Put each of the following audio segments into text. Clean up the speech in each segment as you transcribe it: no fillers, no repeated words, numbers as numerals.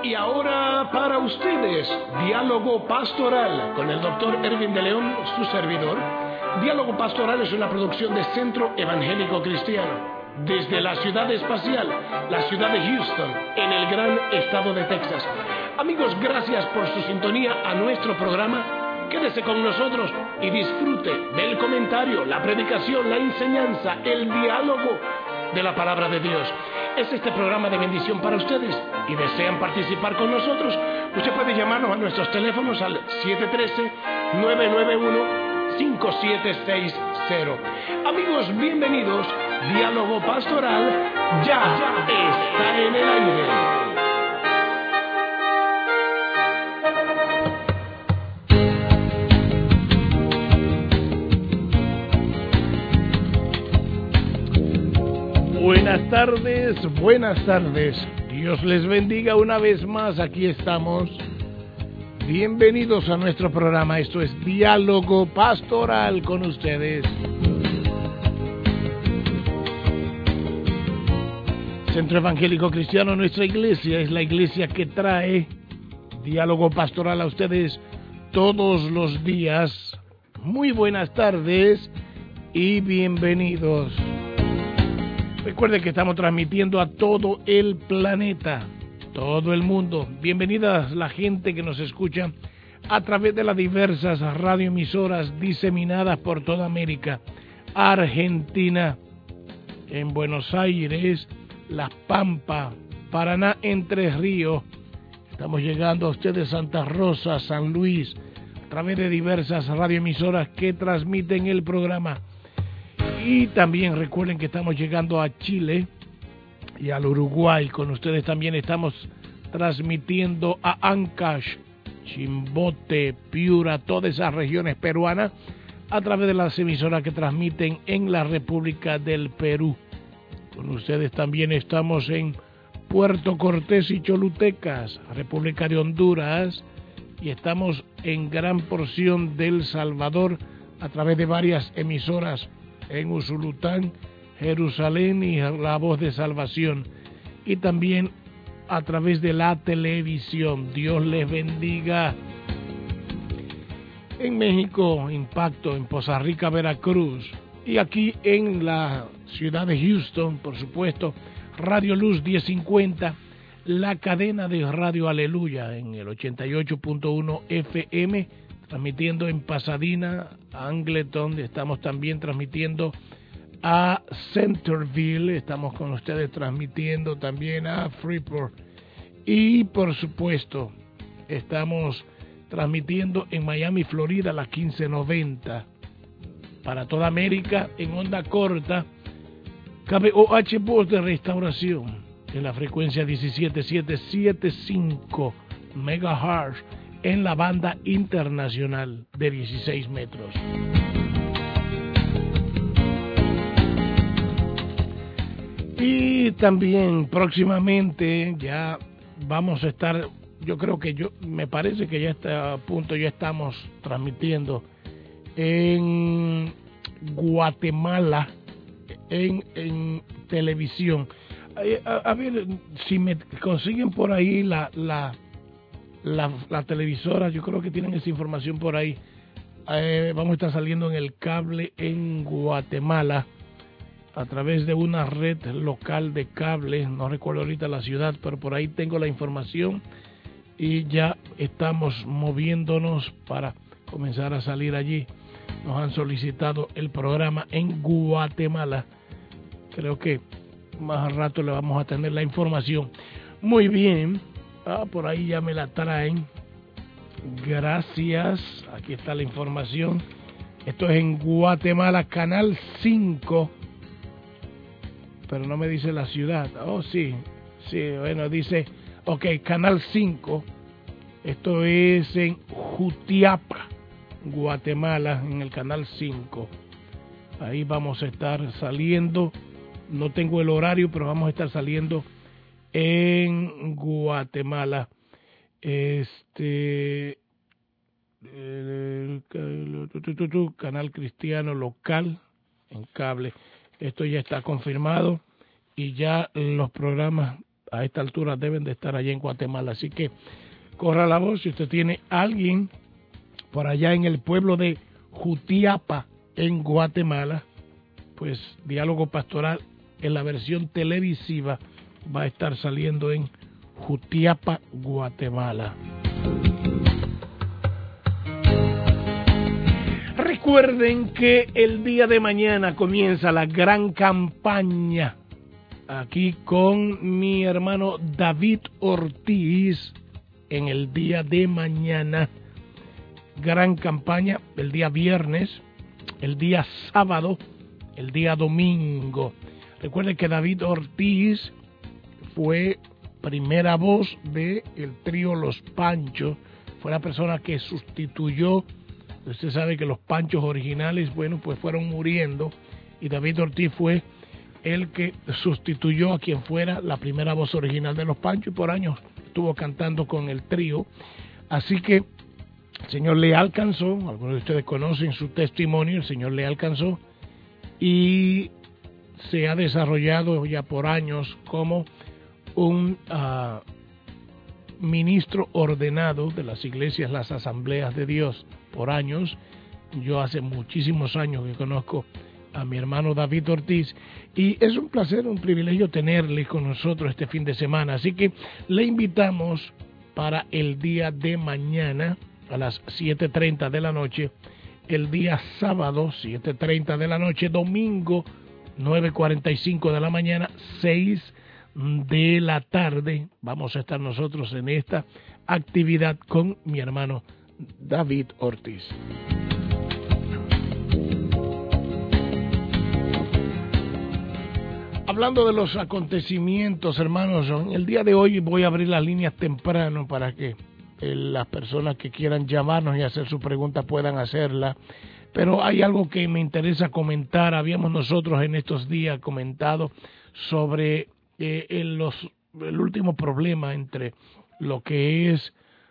Y ahora para ustedes, Diálogo Pastoral, con el Dr. Erwin de León, su servidor. Diálogo Pastoral es una producción de Centro Evangélico Cristiano, desde la ciudad espacial, la ciudad de Houston, en el gran estado de Texas. Amigos, gracias por su sintonía a nuestro programa. Quédese con nosotros y disfrute del comentario, la predicación, la enseñanza, el diálogo de la palabra de Dios. Es este programa de bendición para ustedes y desean participar con nosotros. Usted puede llamarnos a nuestros teléfonos al 713-991-5760. Amigos, bienvenidos. Diálogo Pastoral ya está en el aire. Buenas tardes. Dios les bendiga una vez más. Aquí estamos. Bienvenidos a nuestro programa. Esto es Diálogo Pastoral con ustedes. Centro Evangélico Cristiano, nuestra iglesia, es la iglesia que trae Diálogo Pastoral a ustedes todos los días. Muy buenas tardes y bienvenidos. Recuerden que estamos transmitiendo a todo el planeta, todo el mundo. Bienvenidas la gente que nos escucha a través de las diversas radioemisoras diseminadas por toda América, Argentina, en Buenos Aires, Las Pampas, Paraná, Entre Ríos. Estamos llegando a ustedes Santa Rosa, San Luis, a través de diversas radioemisoras que transmiten el programa. Y también recuerden que estamos llegando a Chile y al Uruguay. Con ustedes también estamos transmitiendo a Ancash, Chimbote, Piura, todas esas regiones peruanas, a través de las emisoras que transmiten en la República del Perú. Con ustedes también estamos en Puerto Cortés y Cholutecas, República de Honduras, y estamos en gran porción del Salvador a través de varias emisoras en Usulután, Jerusalén y La Voz de Salvación, y también a través de la televisión. Dios les bendiga. En México, Impacto, en Poza Rica, Veracruz, y aquí en la ciudad de Houston, por supuesto, Radio Luz 1050, la cadena de Radio Aleluya en el 88.1 FM, transmitiendo en Pasadena, Angleton. Estamos también transmitiendo a Centerville, estamos con ustedes transmitiendo también a Freeport, y por supuesto estamos transmitiendo en Miami, Florida, la 1590, para toda América en onda corta, KBOH Voz de Restauración, en la frecuencia 17775 MHz, en la banda internacional de 16 metros. Y también próximamente ya vamos a estar, me parece que ya está a punto, ya estamos transmitiendo en Guatemala, en televisión. A ver si me consiguen por ahí la televisora, yo creo que tienen esa información por ahí. Vamos a estar saliendo en el cable en Guatemala a través de una red local de cable, no recuerdo ahorita la ciudad, pero por ahí tengo la información y ya estamos moviéndonos para comenzar a salir allí. Nos han solicitado el programa en Guatemala. Creo que más al rato le vamos a tener la información. Muy bien. Por ahí ya me la traen. Gracias. Aquí está la información. Esto es en Guatemala, Canal 5. Pero no me dice la ciudad. Oh, sí. Sí, bueno, dice... Ok, Canal 5. Esto es en Jutiapa, Guatemala, en el Canal 5. Ahí vamos a estar saliendo. No tengo el horario, pero vamos a estar saliendo en Guatemala. Canal Cristiano Local en cable. Esto ya está confirmado y ya los programas a esta altura deben de estar allá en Guatemala. Así que corra la voz si usted tiene a alguien por allá en el pueblo de Jutiapa, en Guatemala, pues Diálogo Pastoral en la versión televisiva va a estar saliendo en Jutiapa, Guatemala. Recuerden que el día de mañana comienza la gran campaña aquí con mi hermano David Ortiz en el día de mañana. Gran campaña el día viernes, el día sábado, el día domingo. Recuerden que David Ortiz fue primera voz del trío Los Panchos, fue la persona que sustituyó. Usted sabe que los Panchos originales, bueno, pues fueron muriendo y David Ortiz fue el que sustituyó a quien fuera la primera voz original de los Panchos y por años estuvo cantando con el trío. Así que el Señor le alcanzó, algunos de ustedes conocen su testimonio, el Señor le alcanzó y se ha desarrollado ya por años como un ministro ordenado de las iglesias, las asambleas de Dios, por años. Yo hace muchísimos años que conozco a mi hermano David Ortiz y es un placer, un privilegio tenerle con nosotros este fin de semana. Así que le invitamos para el día de mañana a las 7:30 de la noche, el día sábado 7:30 de la noche, domingo 9:45 de la mañana, 6 de la tarde. Vamos a estar nosotros en esta actividad con mi hermano David Ortiz. Hablando de los acontecimientos, hermanos, en el día de hoy voy a abrir las líneas temprano para que las personas que quieran llamarnos y hacer sus preguntas puedan hacerla. Pero hay algo que me interesa comentar. Habíamos nosotros en estos días comentado sobre el último problema entre lo que es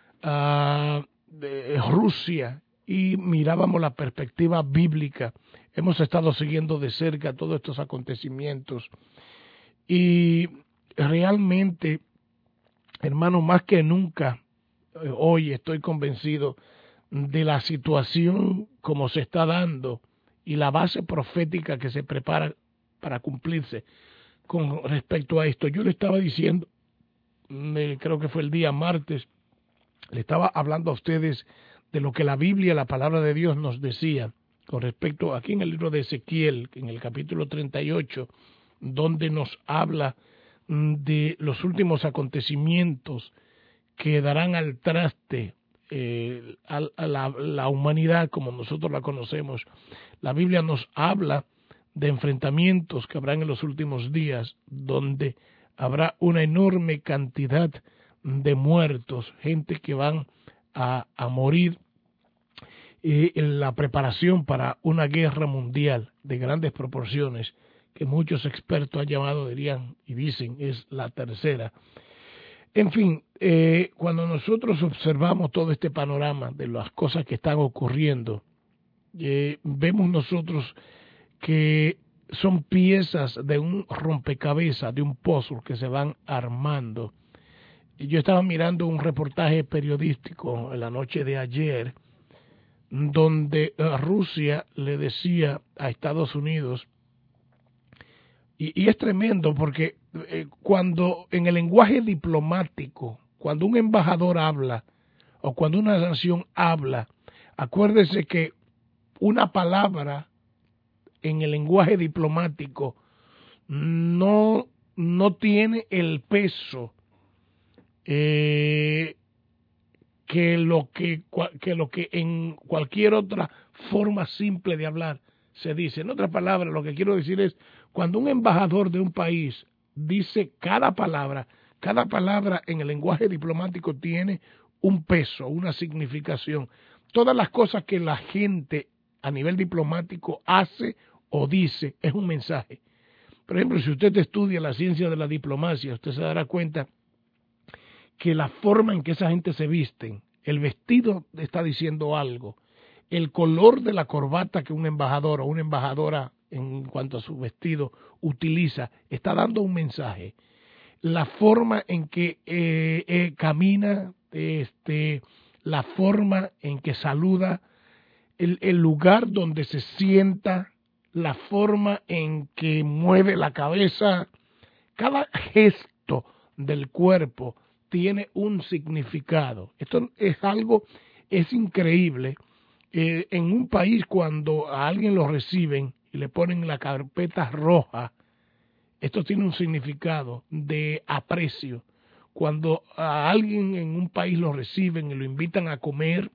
Rusia y mirábamos la perspectiva bíblica. Hemos estado siguiendo de cerca todos estos acontecimientos y realmente, hermano, más que nunca, hoy estoy convencido de la situación como se está dando y la base profética que se prepara para cumplirse con respecto a esto. Yo le estaba diciendo, creo que fue el día martes, le estaba hablando a ustedes de lo que la Biblia, la palabra de Dios nos decía con respecto, aquí en el libro de Ezequiel, en el capítulo 38, donde nos habla de los últimos acontecimientos que darán al traste a la humanidad como nosotros la conocemos. La Biblia nos habla de enfrentamientos que habrán en los últimos días, donde habrá una enorme cantidad de muertos, gente que van a morir en la preparación para una guerra mundial de grandes proporciones, que muchos expertos han llamado, dirían y dicen, es la tercera. En fin, cuando nosotros observamos todo este panorama de las cosas que están ocurriendo, vemos nosotros que son piezas de un rompecabezas, de un puzzle que se van armando. Yo estaba mirando un reportaje periodístico en la noche de ayer, donde Rusia le decía a Estados Unidos, y es tremendo porque cuando en el lenguaje diplomático, cuando un embajador habla o cuando una nación habla, acuérdese que una palabra en el lenguaje diplomático no tiene el peso que lo que en cualquier otra forma simple de hablar se dice. En otras palabras, lo que quiero decir es, cuando un embajador de un país dice cada palabra en el lenguaje diplomático tiene un peso, una significación. Todas las cosas que la gente a nivel diplomático hace o dice es un mensaje. Por ejemplo, si usted estudia la ciencia de la diplomacia, usted se dará cuenta que la forma en que esa gente se visten, el vestido está diciendo algo, el color de la corbata que un embajador o una embajadora en cuanto a su vestido utiliza, está dando un mensaje. la forma en que camina, la forma en que saluda, el lugar donde se sienta, la forma en que mueve la cabeza, cada gesto del cuerpo tiene un significado. Esto es algo, es increíble. En un país cuando a alguien lo reciben y le ponen la carpeta roja, esto tiene un significado de aprecio. Cuando a alguien en un país lo reciben y lo invitan a comer,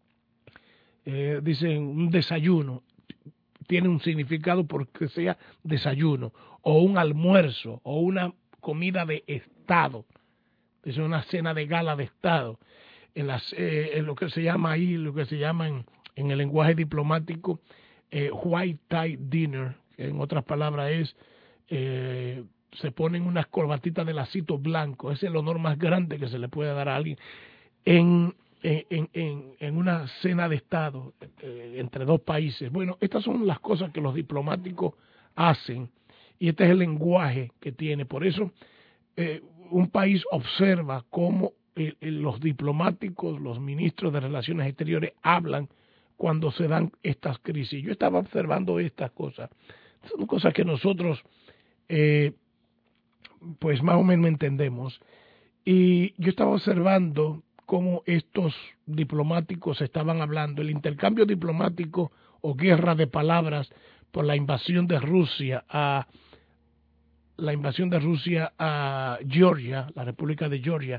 dicen un desayuno, tiene un significado porque sea desayuno, o un almuerzo, o una comida de Estado, es una cena de gala de Estado, en lo que se llama ahí, lo que se llama en el lenguaje diplomático, white tie dinner, que en otras palabras es, se ponen unas corbatitas de lacito blanco, es el honor más grande que se le puede dar a alguien en una cena de Estado entre dos países. Bueno, estas son las cosas que los diplomáticos hacen y este es el lenguaje que tiene. Por eso un país observa cómo los diplomáticos, los ministros de Relaciones Exteriores hablan cuando se dan estas crisis. Yo estaba observando estas cosas. Son cosas que nosotros pues más o menos entendemos. Y yo estaba observando cómo estos diplomáticos estaban hablando, el intercambio diplomático o guerra de palabras por la invasión de Rusia a Georgia, la República de Georgia,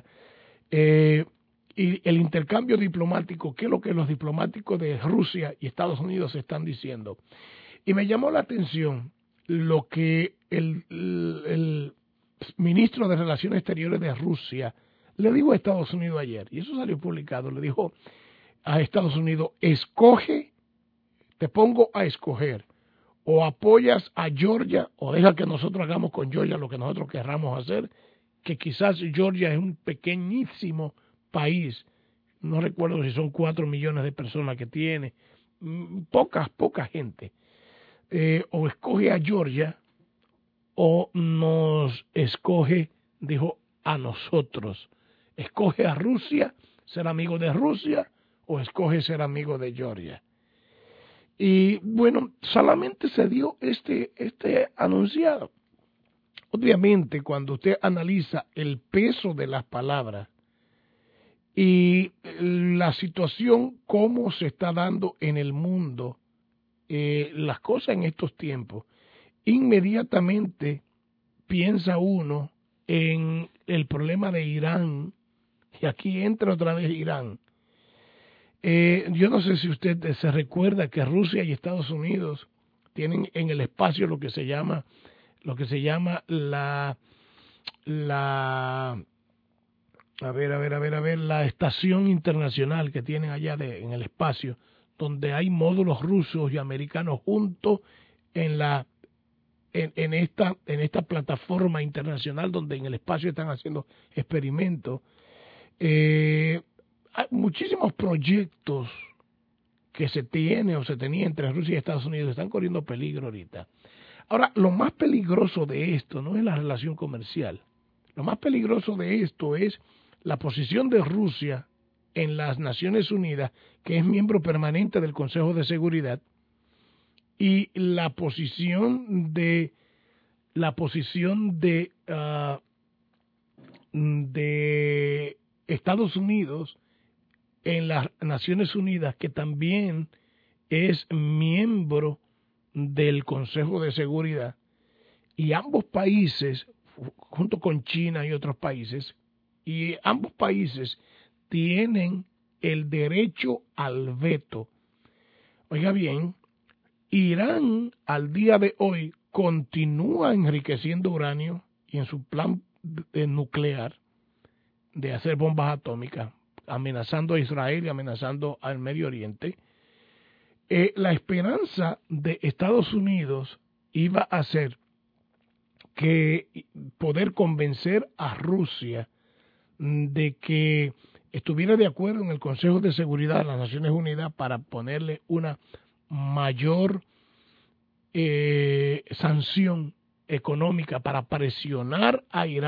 y el intercambio diplomático, qué es lo que los diplomáticos de Rusia y Estados Unidos están diciendo. Y me llamó la atención lo que el ministro de Relaciones Exteriores de Rusia le dijo a Estados Unidos ayer, y eso salió publicado, le dijo a Estados Unidos, escoge, te pongo a escoger, o apoyas a Georgia o deja que nosotros hagamos con Georgia lo que nosotros querramos hacer, que quizás Georgia es un pequeñísimo país, no recuerdo si son 4 millones de personas que tiene, poca gente, o escoge a Georgia o nos escoge, dijo, a nosotros. Escoge a Rusia, ser amigo de Rusia, o escoge ser amigo de Georgia. Y bueno, solamente se dio este anunciado. Obviamente, cuando usted analiza el peso de las palabras y la situación, cómo se está dando en el mundo, las cosas en estos tiempos, inmediatamente piensa uno en el problema de Irán, y aquí entra otra vez Irán. Yo no sé si usted se recuerda que Rusia y Estados Unidos tienen en el espacio lo que se llama la estación internacional que tienen allá en el espacio, donde hay módulos rusos y americanos juntos en esta plataforma internacional donde en el espacio están haciendo experimentos. Hay muchísimos proyectos que se tiene o se tenía entre Rusia y Estados Unidos están corriendo peligro ahorita. Ahora, lo más peligroso de esto no es la relación comercial. Lo más peligroso de esto es la posición de Rusia en las Naciones Unidas, que es miembro permanente del Consejo de Seguridad, y la posición de Estados Unidos en las Naciones Unidas, que también es miembro del Consejo de Seguridad, y ambos países, junto con China y otros países, y ambos países tienen el derecho al veto. Oiga bien, Irán al día de hoy continúa enriqueciendo uranio y en su plan nuclear de hacer bombas atómicas, amenazando a Israel y amenazando al Medio Oriente. La esperanza de Estados Unidos iba a ser que poder convencer a Rusia de que estuviera de acuerdo en el Consejo de Seguridad de las Naciones Unidas para ponerle una mayor sanción económica para presionar a Irán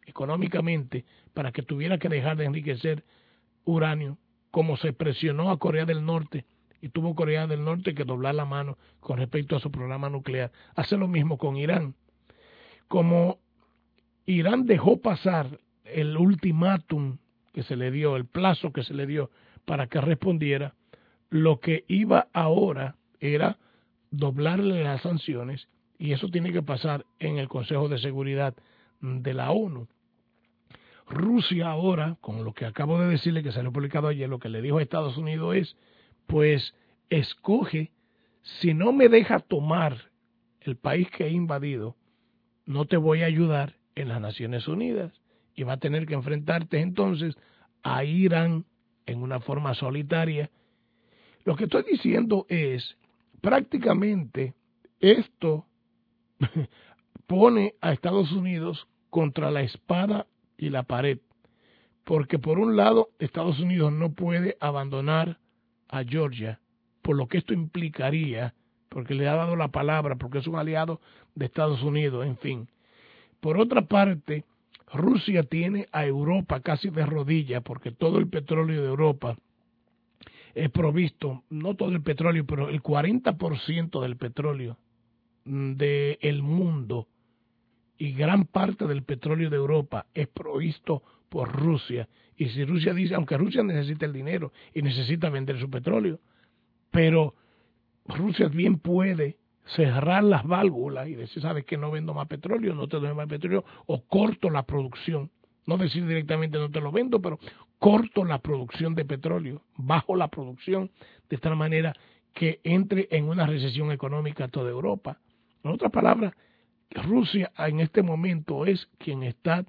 económicamente para que tuviera que dejar de enriquecer uranio, como se presionó a Corea del Norte y tuvo Corea del Norte que doblar la mano con respecto a su programa nuclear. Hace lo mismo con Irán. Como Irán dejó pasar el ultimátum que se le dio, el plazo que se le dio para que respondiera, lo que iba ahora era doblarle las sanciones, y eso tiene que pasar en el Consejo de Seguridad de la ONU. Rusia ahora, con lo que acabo de decirle que salió publicado ayer, lo que le dijo a Estados Unidos es, pues escoge, si no me deja tomar el país que he invadido, no te voy a ayudar en las Naciones Unidas, y va a tener que enfrentarte entonces a Irán en una forma solitaria. Lo que estoy diciendo es, prácticamente esto pone a Estados Unidos contra la espada y la pared, porque por un lado Estados Unidos no puede abandonar a Georgia, por lo que esto implicaría, porque le ha dado la palabra, porque es un aliado de Estados Unidos, en fin. Por otra parte, Rusia tiene a Europa casi de rodillas, porque todo el petróleo de Europa es provisto, no todo el petróleo, pero el 40% del petróleo del mundo y gran parte del petróleo de Europa es provisto por Rusia. Y si Rusia dice, aunque Rusia necesita el dinero y necesita vender su petróleo, pero Rusia bien puede cerrar las válvulas y decir, sabes que no vendo más petróleo, no te doy más petróleo, o corto la producción. No decir directamente no te lo vendo, pero corto la producción de petróleo, bajo la producción, de tal manera que entre en una recesión económica toda Europa. En otras palabras, Rusia en este momento es quien está,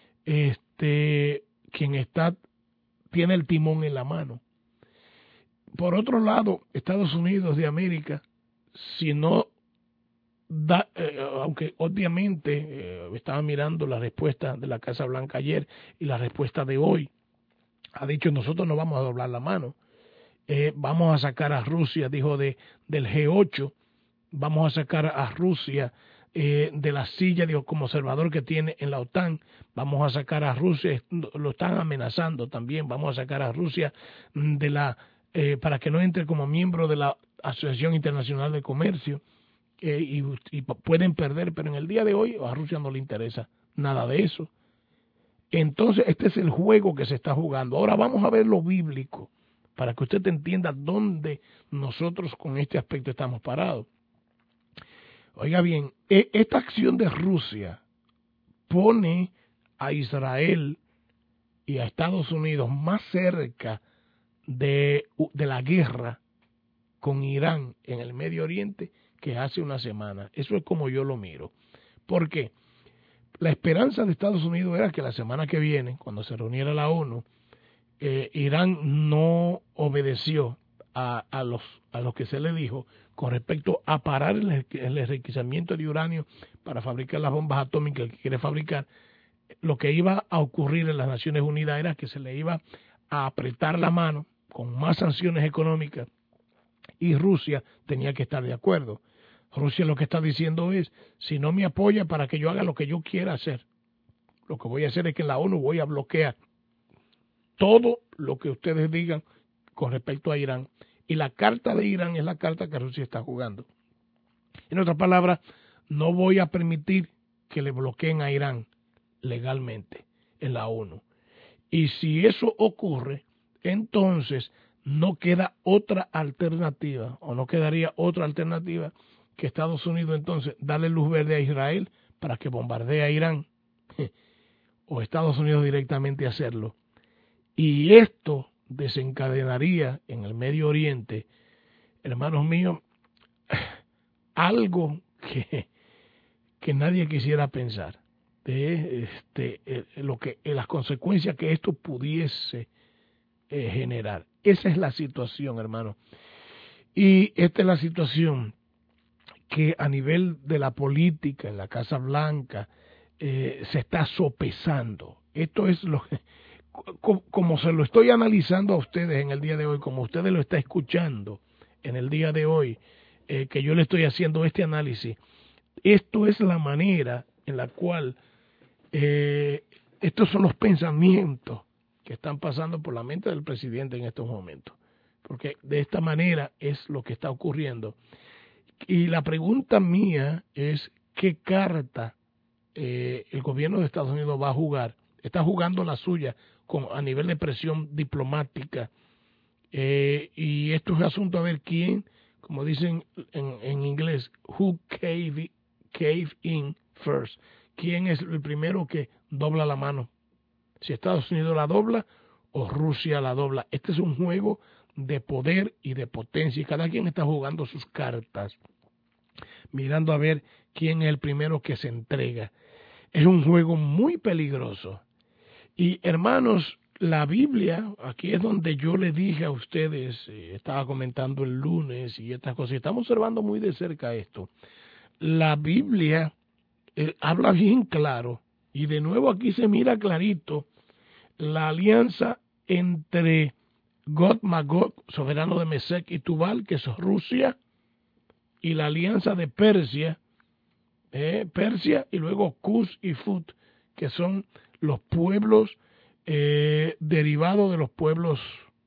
tiene el timón en la mano. Por otro lado, Estados Unidos de América, si no da, aunque obviamente estaba mirando la respuesta de la Casa Blanca ayer y la respuesta de hoy, ha dicho nosotros no vamos a doblar la mano, vamos a sacar a Rusia, dijo del G8, vamos a sacar a Rusia de la silla como observador que tiene en la OTAN, vamos a sacar a Rusia, lo están amenazando también, vamos a sacar a Rusia de la para que no entre como miembro de la Asociación Internacional de Comercio, y pueden perder, pero en el día de hoy a Rusia no le interesa nada de eso. Entonces este es el juego que se está jugando. Ahora vamos a ver lo bíblico para que usted entienda dónde nosotros con este aspecto estamos parados. Oiga bien, esta acción de Rusia pone a Israel y a Estados Unidos más cerca de la guerra con Irán en el Medio Oriente que hace una semana. Eso es como yo lo miro. ¿Por qué? La esperanza de Estados Unidos era que la semana que viene, cuando se reuniera la ONU, Irán no obedeció a lo que se le dijo con respecto a parar el enriquecimiento de uranio para fabricar las bombas atómicas que quiere fabricar. Lo que iba a ocurrir en las Naciones Unidas era que se le iba a apretar la mano con más sanciones económicas y Rusia tenía que estar de acuerdo. Rusia lo que está diciendo es, si no me apoya para que yo haga lo que yo quiera hacer, lo que voy a hacer es que en la ONU voy a bloquear todo lo que ustedes digan con respecto a Irán. Y la carta de Irán es la carta que Rusia está jugando. En otras palabras, no voy a permitir que le bloqueen a Irán legalmente en la ONU. Y si eso ocurre, entonces no queda otra alternativa, o no quedaría otra alternativa que Estados Unidos entonces darle luz verde a Israel para que bombardee a Irán, o Estados Unidos directamente hacerlo. Y esto desencadenaría en el Medio Oriente, hermanos míos, algo que nadie quisiera pensar, de las consecuencias que esto pudiese generar. Esa es la situación, hermano. Y esta es la situación que a nivel de la política en la Casa Blanca se está sopesando. Esto es lo que, como se lo estoy analizando a ustedes en el día de hoy, como ustedes lo están escuchando en el día de hoy, que yo le estoy haciendo este análisis, esto es la manera en la cual Estos son los pensamientos que están pasando por la mente del presidente en estos momentos, porque de esta manera es lo que está ocurriendo. Y la pregunta mía es, ¿qué carta el gobierno de Estados Unidos va a jugar? Está jugando la suya a nivel de presión diplomática, y esto es asunto a ver quién, como dicen en inglés, who cave in first, quién es el primero que dobla la mano, si Estados Unidos la dobla o Rusia la dobla. Este es un juego de poder y de potencia, y cada quien está jugando sus cartas, mirando a ver quién es el primero que se entrega. Es un juego muy peligroso. Y hermanos, la Biblia, aquí es donde yo le dije a ustedes, estaba comentando el lunes y estas cosas, y estamos observando muy de cerca esto. La Biblia habla bien claro, y de nuevo aquí se mira clarito la alianza entre Gog Magog, soberano de Mesec y Tubal, que es Rusia, y la alianza de Persia, y luego Cus y Fut, que son los pueblos derivados de los pueblos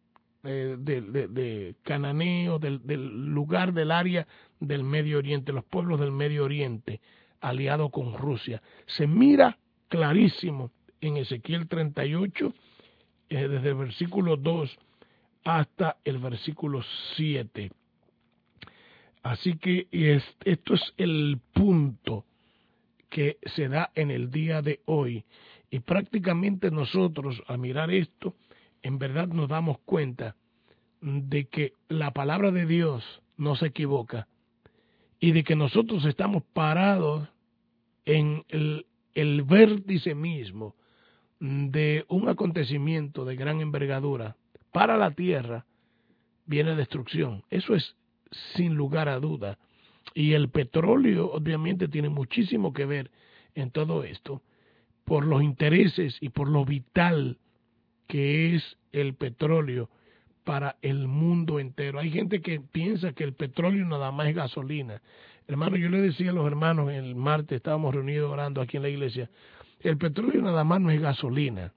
de cananeos, del lugar del área del Medio Oriente, los pueblos del Medio Oriente, aliados con Rusia. Se mira clarísimo en Ezequiel 38, desde el versículo 2 hasta el versículo 7. Así que esto es el punto que se da en el día de hoy. Y prácticamente nosotros, al mirar esto, en verdad nos damos cuenta de que la palabra de Dios no se equivoca y de que nosotros estamos parados en el vértice mismo de un acontecimiento de gran envergadura. Para la tierra viene destrucción. Eso es sin lugar a duda. Y el petróleo obviamente tiene muchísimo que ver en todo esto, por los intereses y por lo vital que es el petróleo para el mundo entero. Hay gente que piensa que el petróleo nada más es gasolina. Hermano, yo le decía a los hermanos el martes, estábamos reunidos orando aquí en la iglesia, el petróleo nada más no es gasolina.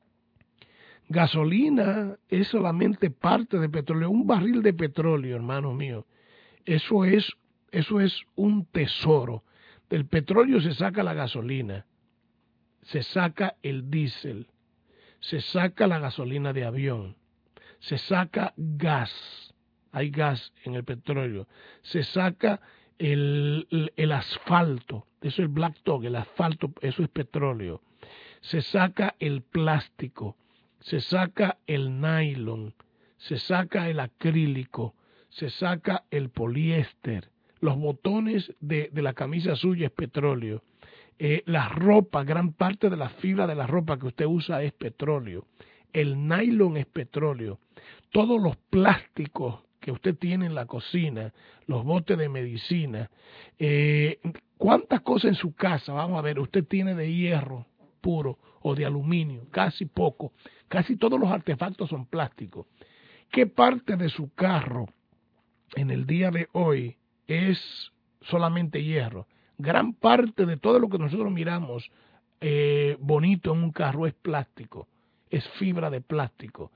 Gasolina es solamente parte de petróleo. Un barril de petróleo, hermano mío, eso es un tesoro. Del petróleo se saca la gasolina, se saca el diésel, se saca la gasolina de avión, se saca gas, hay gas en el petróleo, se saca el asfalto, eso es black top, el asfalto, eso es petróleo, se saca el plástico, se saca el nylon, se saca el acrílico, se saca el poliéster, los botones de la camisa suya es petróleo, la ropa, gran parte de la fibra de la ropa que usted usa es petróleo, el nylon es petróleo, todos los plásticos que usted tiene en la cocina, los botes de medicina, ¿cuántas cosas en su casa, vamos a ver, usted tiene de hierro puro o de aluminio? Casi poco, casi todos los artefactos son plásticos. ¿Qué parte de su carro en el día de hoy es solamente hierro? Gran parte de todo lo que nosotros miramos bonito en un carro es plástico, es fibra de plástico.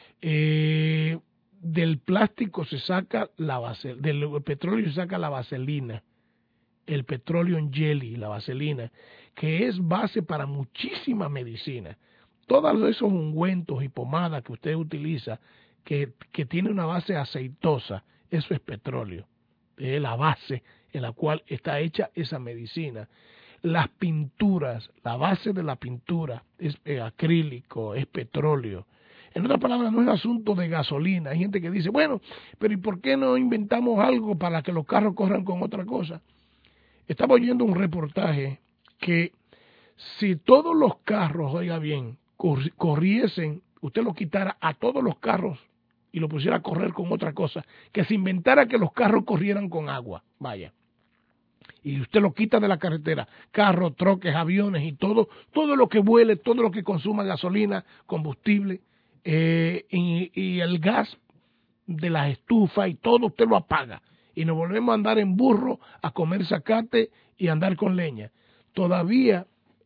Del plástico se saca del petróleo se saca la vaselina, el petróleo en jelly, la vaselina, que es base para muchísima medicina. Todos esos ungüentos y pomadas que usted utiliza, que tiene una base aceitosa, eso es petróleo, es la base en la cual está hecha esa medicina. Las pinturas, la base de la pintura es acrílico, es petróleo. En otras palabras, no es asunto de gasolina. Hay gente que dice, bueno, pero ¿y por qué no inventamos algo para que los carros corran con otra cosa? Estaba oyendo un reportaje que si todos los carros, oiga bien, corriesen, usted lo quitara a todos los carros y lo pusiera a correr con otra cosa, que se inventara que los carros corrieran con agua, vaya, y usted lo quita de la carretera, carros, troques, aviones y todo lo que vuele, todo lo que consuma gasolina, combustible, y el gas de las estufas y todo usted lo apaga, y nos volvemos a andar en burro, a comer zacate y a andar con leña. Todavía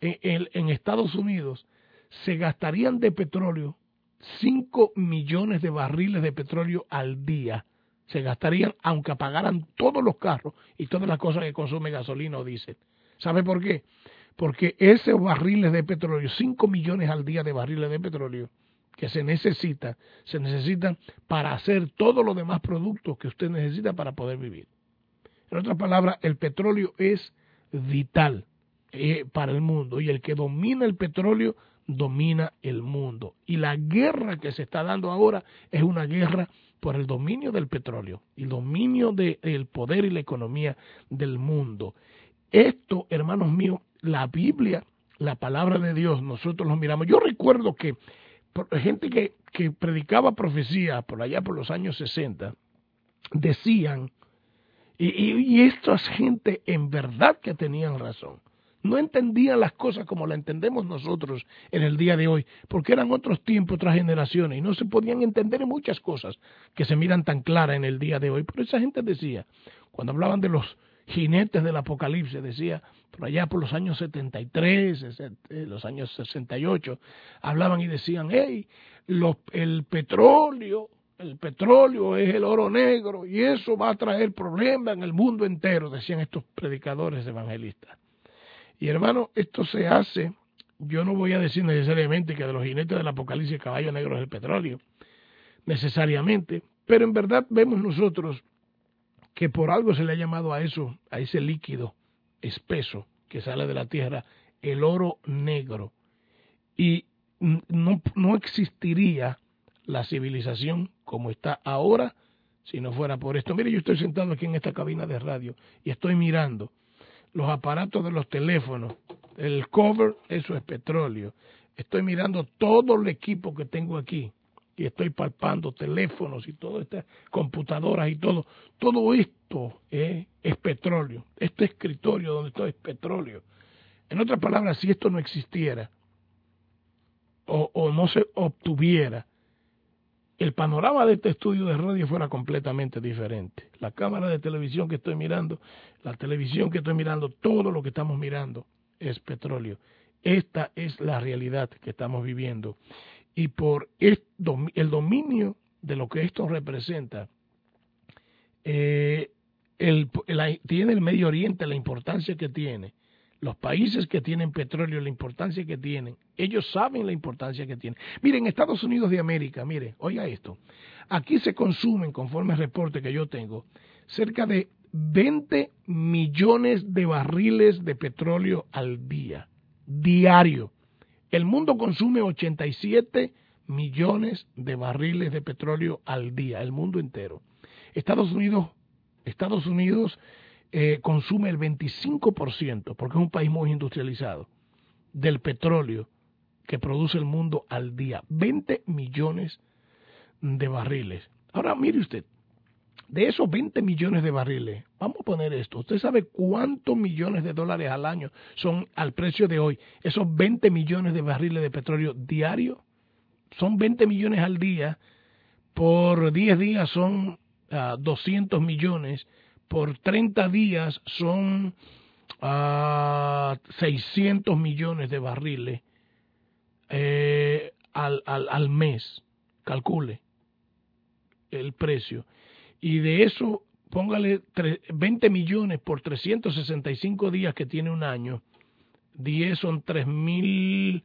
en Estados Unidos se gastarían de petróleo 5 millones de barriles de petróleo al día. Se gastarían aunque apagaran todos los carros y todas las cosas que consumen gasolina o diésel. ¿Sabe por qué? Porque esos barriles de petróleo, 5 millones al día de barriles de petróleo que se necesitan para hacer todos los demás productos que usted necesita para poder vivir. En otras palabras, el petróleo es vital para el mundo y el que domina el petróleo domina el mundo. Y la guerra que se está dando ahora es una guerra por el dominio del petróleo, el dominio del poder y la economía del mundo. Esto, hermanos míos, la Biblia, la palabra de Dios, nosotros lo miramos. Yo recuerdo que gente que predicaba profecía por allá por los años 60, decían, y estas gente en verdad que tenían razón, no entendían las cosas como las entendemos nosotros en el día de hoy, porque eran otros tiempos, otras generaciones, y no se podían entender muchas cosas que se miran tan claras en el día de hoy. Pero esa gente decía, cuando hablaban de los jinetes del Apocalipsis, decía, por allá por los años 73, los años 68, hablaban y decían, hey, el petróleo es el oro negro y eso va a traer problemas en el mundo entero, decían estos predicadores evangelistas. Y hermano, esto se hace, yo no voy a decir necesariamente que de los jinetes del Apocalipsis el caballo negro es el petróleo, necesariamente, pero en verdad vemos nosotros que por algo se le ha llamado a eso, a ese líquido espeso que sale de la tierra, el oro negro. Y no existiría la civilización como está ahora si no fuera por esto. Mire, yo estoy sentado aquí en esta cabina de radio y estoy mirando los aparatos de los teléfonos, el cover, eso es petróleo. Estoy mirando todo el equipo que tengo aquí y estoy palpando teléfonos y todas estas computadoras y todo esto es petróleo. Este escritorio donde estoy es petróleo. En otras palabras, si esto no existiera o no se obtuviera, el panorama de este estudio de radio fuera completamente diferente. La cámara de televisión que estoy mirando, la televisión que estoy mirando, todo lo que estamos mirando es petróleo. Esta es la realidad que estamos viviendo. Y por el dominio de lo que esto representa, tiene el Medio Oriente la importancia que tiene. Los países que tienen petróleo, la importancia que tienen, ellos saben la importancia que tienen. Miren, Estados Unidos de América, mire, oiga esto, aquí se consumen, conforme al reporte que yo tengo, cerca de 20 millones de barriles de petróleo al día, diario. El mundo consume 87 millones de barriles de petróleo al día, el mundo entero. Estados Unidos consume el 25%, porque es un país muy industrializado, del petróleo que produce el mundo al día. 20 millones de barriles. Ahora mire usted, de esos 20 millones de barriles, vamos a poner esto, ¿usted sabe cuántos millones de dólares al año son al precio de hoy? Esos 20 millones de barriles de petróleo diario, son 20 millones al día, por 10 días son 200 millones, por 30 días son 600 millones de barriles al mes. Calcule el precio. Y de eso, póngale 20 millones por 365 días que tiene un año. 10 son 3.000,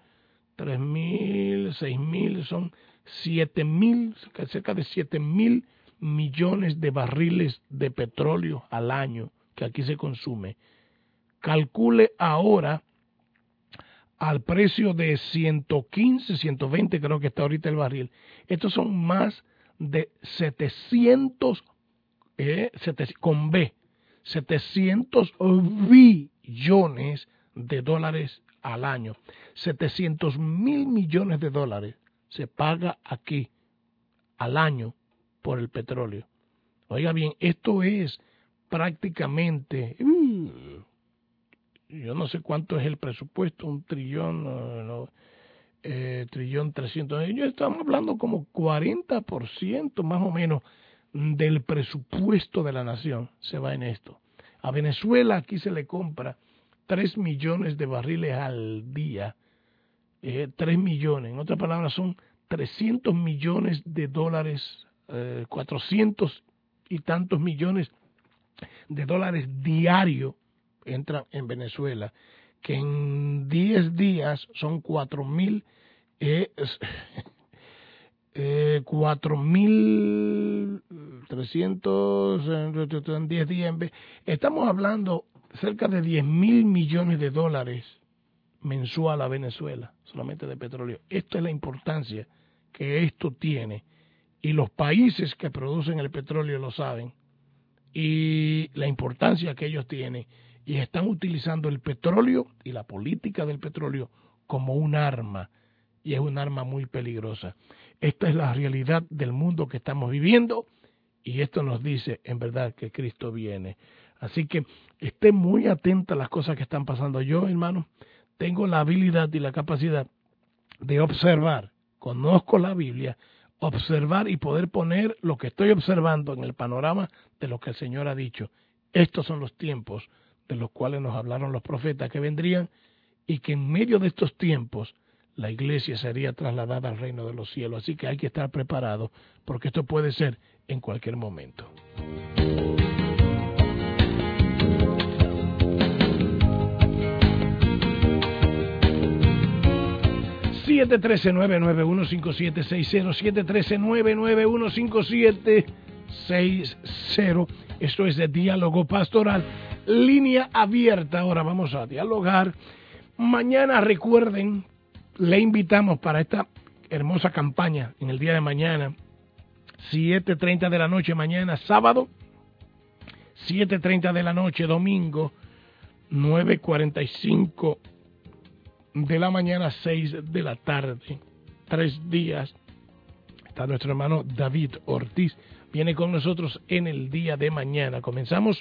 6.000, son 7.000, cerca de 7.000 millones de barriles de petróleo al año que aquí se consume. Calcule ahora al precio de 115, 120 creo que está ahorita el barril. Estos son más de 700 billones de dólares al año. 700 mil millones de dólares se paga aquí al año por el petróleo. Oiga bien, esto es prácticamente, yo no sé cuánto es el presupuesto, 1 trillón, trillón 300, estamos hablando como 40% más o menos del presupuesto de la nación se va en esto. A Venezuela aquí se le compra 3 millones de barriles al día. 3 millones, en otras palabras son 300 millones de dólares, 400 y tantos millones de dólares diario entran en Venezuela, que en 10 días son 4.300 en 10 días. Estamos hablando cerca de 10.000 millones de dólares mensual a Venezuela, solamente de petróleo. Esta es la importancia que esto tiene, y los países que producen el petróleo lo saben, y la importancia que ellos tienen, y están utilizando el petróleo y la política del petróleo como un arma, y es un arma muy peligrosa. Esta es la realidad del mundo que estamos viviendo, y esto nos dice en verdad que Cristo viene. Así que esté muy atenta a las cosas que están pasando. Yo, hermano, tengo la habilidad y la capacidad de observar, conozco la Biblia, observar y poder poner lo que estoy observando en el panorama de lo que el Señor ha dicho. Estos son los tiempos de los cuales nos hablaron los profetas que vendrían, y que en medio de estos tiempos la iglesia sería trasladada al reino de los cielos. Así que hay que estar preparado, porque esto puede ser en cualquier momento. 713-991-5760, 713-991-5760. Esto es de Diálogo Pastoral, línea abierta. Ahora vamos a dialogar. Mañana, recuerden, le invitamos para esta hermosa campaña en el día de mañana, 7:30 de la noche mañana sábado, 7:30 de la noche domingo, 9:45 de la mañana, 6 de la tarde, 3 días. Está nuestro hermano David Ortiz, viene con nosotros en el día de mañana. Comenzamos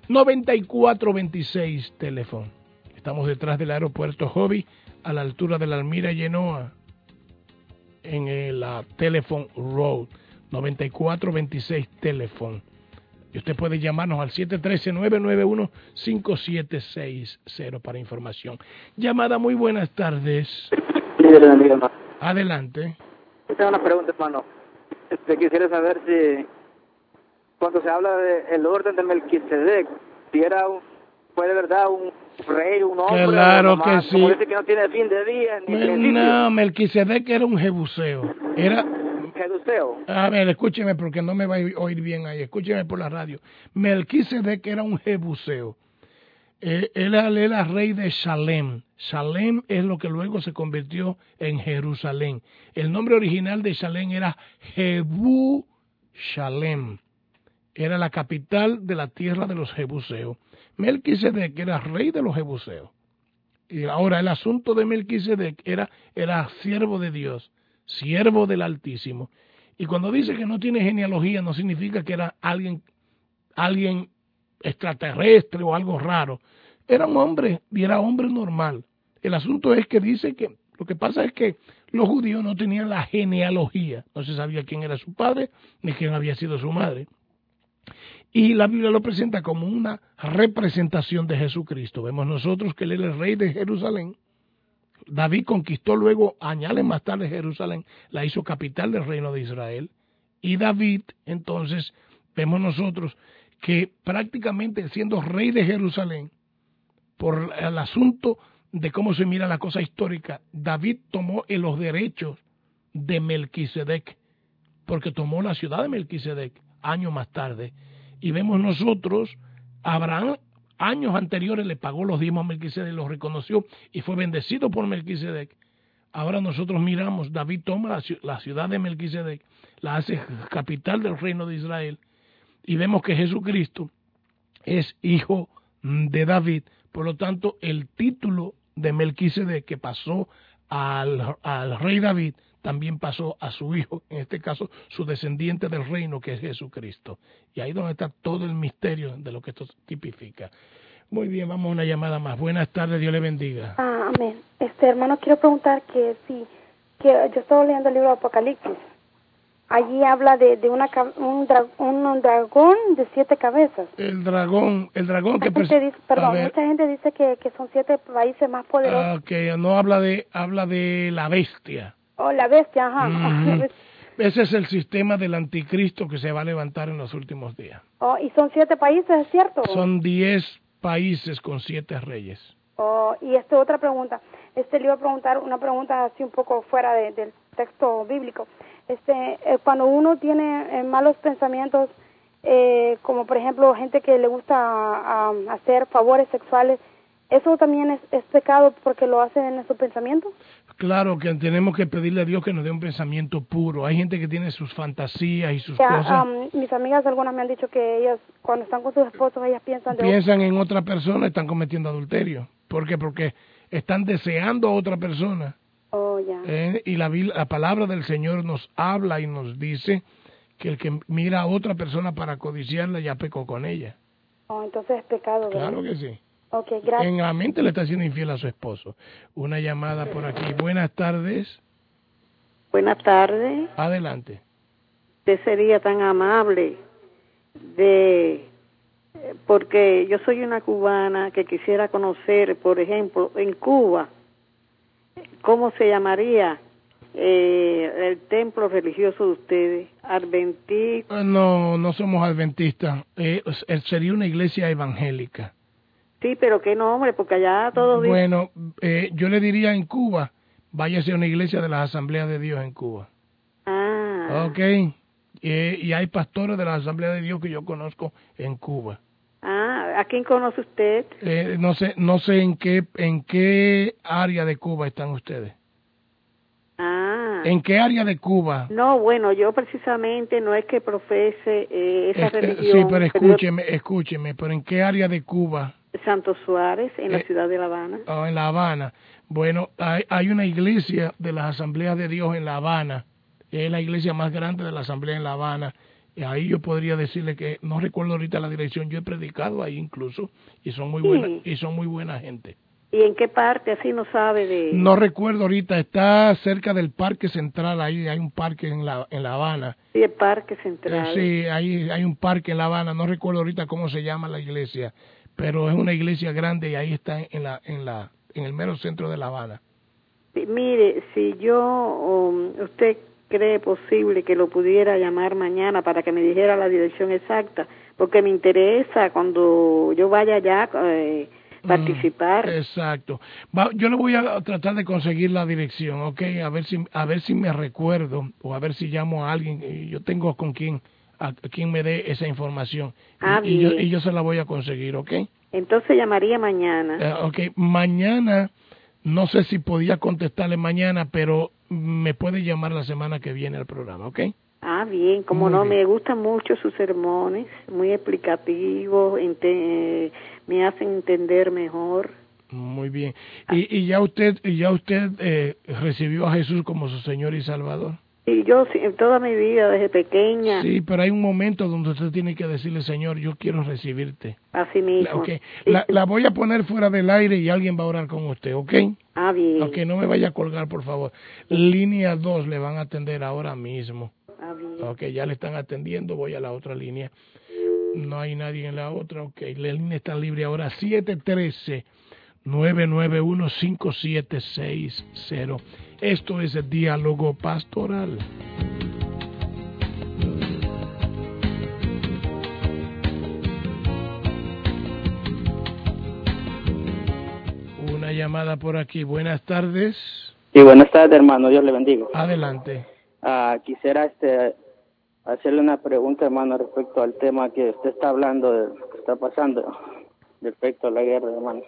9426 teléfono. Estamos detrás del aeropuerto Hobby, a la altura de la Almira Genoa, en la Telephone Road, 9426 teléfono. Y usted puede llamarnos al 713-991-5760 para información. Llamada, muy buenas tardes. Adelante. Tengo una pregunta, hermano. Quisiera saber si, cuando se habla del orden de Melquisedec, si fue de verdad un rey, un hombre. Claro que sí. Como dice que no tiene fin de día ni principio. No, Melquisedec era un jebuseo. ¿Jebuseo? A ver, escúcheme porque no me va a oír bien ahí. Escúcheme por la radio. Melquisedec era un jebuseo. Él era rey de Salem. Salem es lo que luego se convirtió en Jerusalén. El nombre original de Salem era Jebú-Shalem. Era la capital de la tierra de los jebuseos. Melquisedec era rey de los jebuseos. Y ahora el asunto de Melquisedec era siervo de Dios, siervo del Altísimo. Y cuando dice que no tiene genealogía, no significa que era alguien extraterrestre o algo raro. Era un hombre, y era hombre normal. El asunto es que dice que lo que pasa es que los judíos no tenían la genealogía, no se sabía quién era su padre ni quién había sido su madre. Y la Biblia lo presenta como una representación de Jesucristo. Vemos nosotros que él era el rey de Jerusalén. David conquistó luego, años más tarde, Jerusalén, la hizo capital del reino de Israel. Y David, entonces, vemos nosotros que prácticamente siendo rey de Jerusalén, por el asunto de cómo se mira la cosa histórica, David tomó los derechos de Melquisedec, porque tomó la ciudad de Melquisedec años más tarde. Y vemos nosotros, Abraham años anteriores le pagó los diezmos a Melquisedec, los reconoció y fue bendecido por Melquisedec. Ahora nosotros miramos, David toma la ciudad de Melquisedec, la hace capital del reino de Israel, y vemos que Jesucristo es hijo de David. Por lo tanto, el título de Melquisedec que pasó al rey David también pasó a su hijo, en este caso su descendiente del reino, que es Jesucristo. Y ahí es donde está todo el misterio de lo que esto tipifica. Muy bien, vamos a una llamada más. Buenas tardes, Dios le bendiga. Amén. Hermano, quiero preguntar que yo estaba leyendo el libro de Apocalipsis allí habla de un dragón de 7 cabezas. El dragón que... Mucha gente dice que son 7 países más poderosos. Que no habla de la bestia. Oh, la bestia, ajá. Ese es el sistema del anticristo que se va a levantar en los últimos días. Oh, y son 7 países, ¿es cierto? Son 10 países con 7 reyes. Oh, y otra pregunta. Le iba a preguntar una pregunta así un poco fuera del texto bíblico. Cuando uno tiene malos pensamientos, como por ejemplo gente que le gusta hacer favores sexuales, ¿eso también es pecado porque lo hacen en su pensamiento? Claro que tenemos que pedirle a Dios que nos dé un pensamiento puro. Hay gente que tiene sus fantasías y sus cosas. Mis amigas algunas me han dicho que ellas cuando están con sus esposos ellas piensan en otra persona, están cometiendo adulterio. ¿Por qué? Porque están deseando a otra persona. Oh, ya. Y la palabra del Señor nos habla y nos dice que el que mira a otra persona para codiciarla ya pecó con ella. Oh, entonces es pecado, ¿verdad? Claro que sí. Okay, gracias. En la mente le está siendo infiel a su esposo. Una llamada por aquí. Buenas tardes. Buenas tardes. Adelante. Usted sería tan amable porque yo soy una cubana que quisiera conocer, por ejemplo, en Cuba, ¿cómo se llamaría el templo religioso de ustedes? ¿Adventista? No somos adventistas. Sería una iglesia evangélica. Sí, pero ¿qué nombre? Porque allá todos dicen... Bueno, yo le diría en Cuba, váyase a una iglesia de las Asambleas de Dios en Cuba. Ah. Ok. Y hay pastores de la Asamblea de Dios que yo conozco en Cuba. Ah, ¿a quién conoce usted? No sé en qué área de Cuba están ustedes. Ah. ¿En qué área de Cuba? No, bueno, yo precisamente no es que profese esa religión. Sí, pero escúcheme, pero ¿en qué área de Cuba? Santo Suárez, en la ciudad de La Habana. En La Habana. Bueno, hay una iglesia de las Asambleas de Dios en La Habana. Es la iglesia más grande de la Asamblea en La Habana. Y ahí yo podría decirle que, no recuerdo ahorita la dirección, yo he predicado ahí incluso, y son muy buenas, y son muy buena gente. ¿Y en qué parte? Así no sabe de... No recuerdo ahorita, está cerca del Parque Central, ahí hay un parque en La Habana. Sí, el Parque Central. Sí, ahí hay un parque en La Habana, no recuerdo ahorita cómo se llama la iglesia, pero es una iglesia grande y ahí está en el mero centro de La Habana. Mire, si usted cree posible que lo pudiera llamar mañana para que me dijera la dirección exacta, porque me interesa cuando yo vaya allá participar. Exacto. Yo le voy a tratar de conseguir la dirección, ¿ok? A ver si me recuerdo o a ver si llamo a alguien. Yo tengo a quien me dé esa información. Y yo se la voy a conseguir, ¿ok? Entonces llamaría mañana. Ok, mañana, no sé si podía contestarle mañana, pero me puede llamar la semana que viene al programa, ¿ok? Ah, bien, como no, me gustan mucho sus sermones, muy explicativos, me hacen entender mejor. Muy bien. ¿Y ya usted recibió a Jesús como su Señor y Salvador? Sí, yo toda mi vida, desde pequeña. Sí, pero hay un momento donde usted tiene que decirle, Señor, yo quiero recibirte. Así mismo. Okay. La voy a poner fuera del aire y alguien va a orar con usted, ¿ok? Ah, bien. Ok, no me vaya a colgar, por favor. Línea 2 le van a atender ahora mismo. Ah, bien. Ok, ya le están atendiendo, voy a la otra línea. No hay nadie en la otra, ok. La línea está libre ahora, 713-991-5760. Esto es el Diálogo Pastoral. Una llamada por aquí. Buenas tardes. Sí, buenas tardes, hermano. Dios le bendiga. Adelante. Quisiera hacerle una pregunta, hermano, respecto al tema que usted está hablando, de lo que está pasando respecto a la guerra, hermano.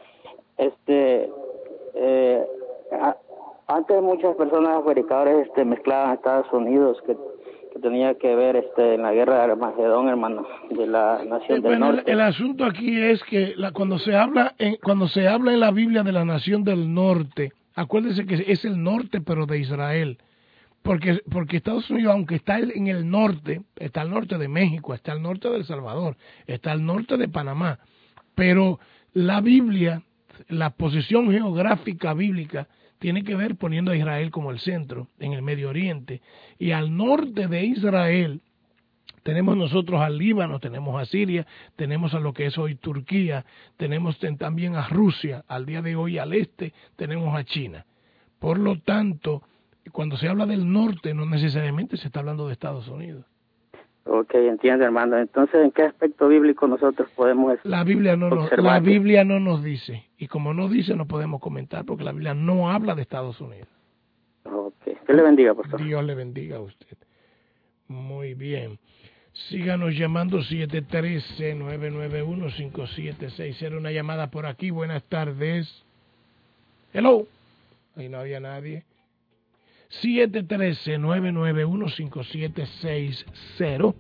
Antes muchas personas fabricadores mezclaban a Estados Unidos que tenía que ver en la guerra de Armagedón, hermano, de la nación del norte. El asunto aquí es que cuando se habla en la Biblia de la nación del norte, acuérdense que es el norte pero de Israel. Porque Estados Unidos, aunque está en el norte, está al norte de México, está al norte de El Salvador, está al norte de Panamá, pero la Biblia la posición geográfica bíblica tiene que ver poniendo a Israel como el centro en el Medio Oriente. Y al norte de Israel tenemos nosotros al Líbano, tenemos a Siria, tenemos a lo que es hoy Turquía, tenemos también a Rusia, al día de hoy al este tenemos a China. Por lo tanto, cuando se habla del norte no necesariamente se está hablando de Estados Unidos. Ok, entiendo, hermano. Entonces, ¿en qué aspecto bíblico nosotros podemos La Biblia no observar? nos dice, y como no dice no podemos comentar porque la Biblia no habla de Estados Unidos. Ok, que le bendiga, pastor. Dios le bendiga a usted. Muy bien. Síganos llamando 713-991-5760. Una llamada por aquí. Buenas tardes. Hello. Ahí no había nadie. 713-991-5760.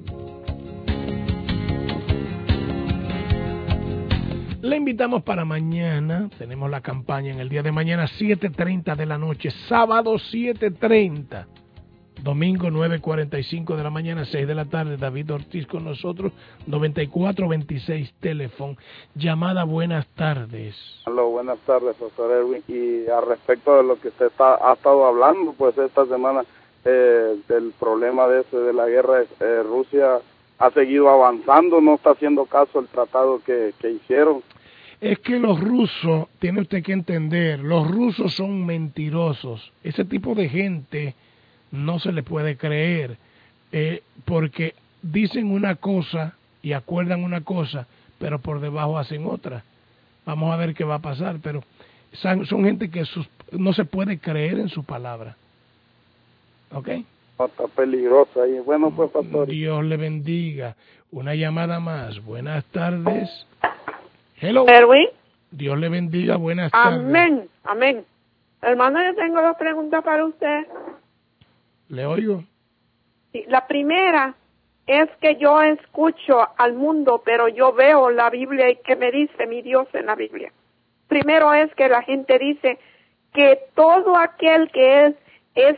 Le invitamos para mañana. Tenemos la campaña en el día de mañana, 7:30 de la noche. Sábado, 7:30. Domingo 9:45 de la mañana, 6 de la tarde, David Ortiz con nosotros, 9426 teléfono. Llamada, buenas tardes. Hola, buenas tardes, Pastor Erwin. Y al respecto de lo que usted ha estado hablando, pues esta semana, del problema de la guerra, Rusia ha seguido avanzando, no está haciendo caso al tratado que hicieron. Es que los rusos, tiene usted que entender, los rusos son mentirosos. Ese tipo de gente no se le puede creer, porque dicen una cosa y acuerdan una cosa, pero por debajo hacen otra. Vamos a ver qué va a pasar, pero son gente que no se puede creer en su palabra. ¿Ok? Está peligrosa. Y bueno, pues, pastor. Dios le bendiga. Una llamada más. Buenas tardes. Hello. Erwin. Dios le bendiga. Buenas tardes. Amén, amén. Hermano, yo tengo dos preguntas para usted. ¿Le oigo? Sí, la primera es que yo escucho al mundo, pero yo veo la Biblia y qué me dice mi Dios en la Biblia. Primero es que la gente dice que todo aquel que es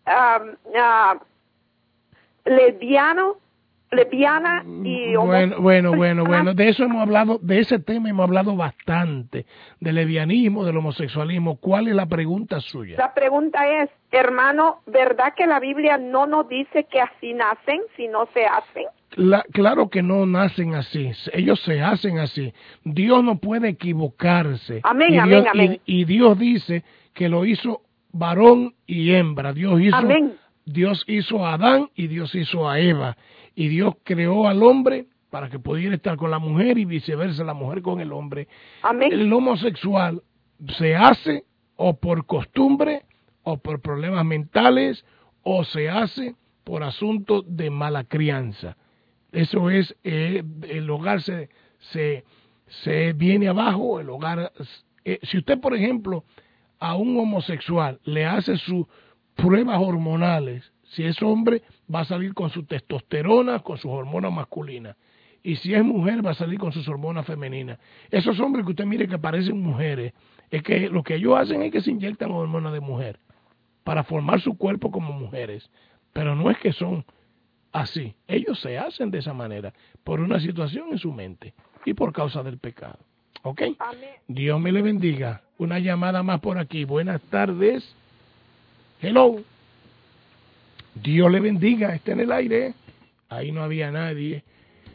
lesbiana y bueno, de eso hemos hablado, de ese tema hemos hablado bastante, del lesbianismo, del homosexualismo. ¿Cuál es la pregunta suya? La pregunta es, hermano, ¿verdad que la Biblia no nos dice que así nacen, si no se hacen? Claro que no nacen así, ellos se hacen así. Dios no puede equivocarse. Amén, amén. Y Dios dice que lo hizo varón y hembra. Dios hizo a Adán y Dios hizo a Eva. Y Dios creó al hombre para que pudiera estar con la mujer y viceversa, la mujer con el hombre. Amén. El homosexual se hace o por costumbre o por problemas mentales o se hace por asuntos de mala crianza. Eso es, el hogar se viene abajo, el hogar. Si usted, por ejemplo, a un homosexual le hace sus pruebas hormonales, si es hombre, va a salir con su testosterona, con sus hormonas masculinas. Y si es mujer, va a salir con sus hormonas femeninas. Esos hombres que usted mire que parecen mujeres, es que lo que ellos hacen es que se inyectan hormonas de mujer para formar su cuerpo como mujeres. Pero no es que son así. Ellos se hacen de esa manera por una situación en su mente y por causa del pecado. ¿Ok? Amén. Dios me le bendiga. Una llamada más por aquí. Buenas tardes. Hello. Dios le bendiga, está en el aire. Ahí no había nadie.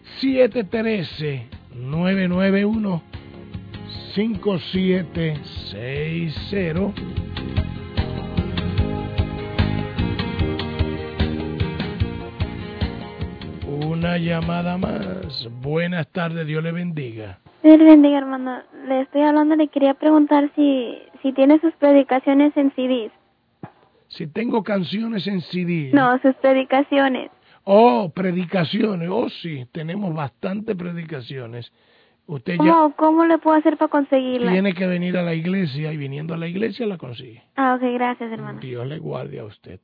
713-991-5760. Una llamada más. Buenas tardes, Dios le bendiga. Dios le bendiga, hermano. Le estoy hablando, le quería preguntar si tiene sus predicaciones en CDs. Si tengo canciones en CD. No, sus predicaciones. Oh, predicaciones. Oh, sí, tenemos bastantes predicaciones. Usted ¿Cómo le puedo hacer para conseguirla? Tiene que venir a la iglesia y viniendo a la iglesia la consigue. Ok, gracias, hermano. Dios le guarde a usted.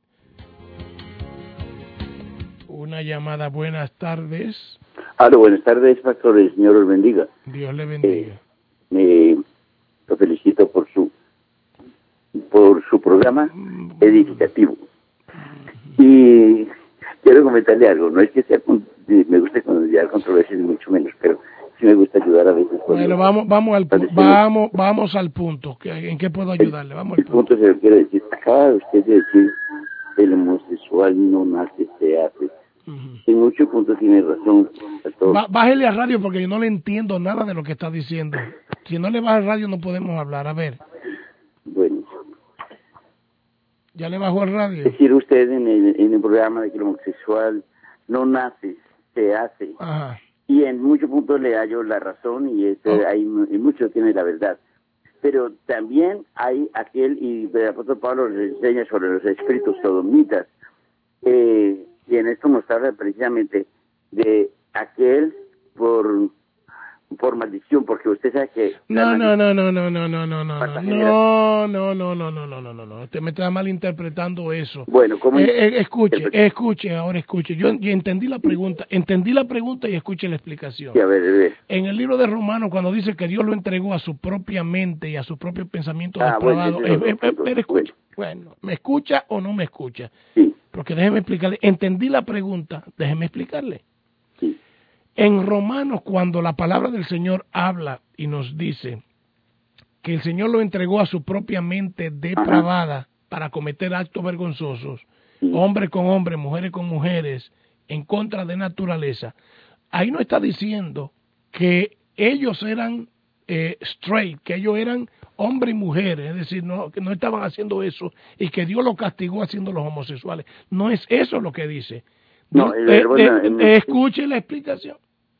Una llamada, buenas tardes. Aló, buenas tardes, pastor, el Señor los bendiga. Dios le bendiga. Lo felicito por su programa edificativo. Y quiero comentarle algo, no es que sea me guste considerar controversias, ni mucho menos, pero sí me gusta ayudar a veces. Bueno, vamos al punto. ¿En qué puedo ayudarle? Vamos al El punto se lo quiero decir. Acaba usted de decir, el homosexual no nace, se hace. En muchos puntos tiene razón. Bájele al radio porque yo no le entiendo nada de lo que está diciendo. Si no le baja al radio no podemos hablar. A ver. Bueno. ¿Ya le bajó al radio? Decir usted en el programa de que el homosexual no nace, se hace. Ajá. Y en muchos puntos le hallo la razón y ahí mucho tiene la verdad. Pero también hay aquel, y el apóstol Pablo les enseña sobre los espíritus sodomitas, y en esto nos habla precisamente de aquel por maldición, porque usted sabe que no. Usted me está malinterpretando eso. Bueno, ¿cómo? Escuche. Yo entendí la pregunta y escuche la explicación. Sí, a ver. En el libro de Romanos, cuando dice que Dios lo entregó a su propia mente y a su propio pensamiento depravado, bueno, ¿me escucha o no me escucha? Sí. Porque déjeme explicarle. Entendí la pregunta, déjeme explicarle. Sí. En Romanos, cuando la palabra del Señor habla y nos dice que el Señor lo entregó a su propia mente depravada para cometer actos vergonzosos, hombre con hombre, mujeres con mujeres, en contra de naturaleza, ahí no está diciendo que ellos eran straight, que ellos eran hombre y mujer, es decir, que no estaban haciendo eso y que Dios lo castigó haciendo los homosexuales. No es eso lo que dice. Escuche la explicación.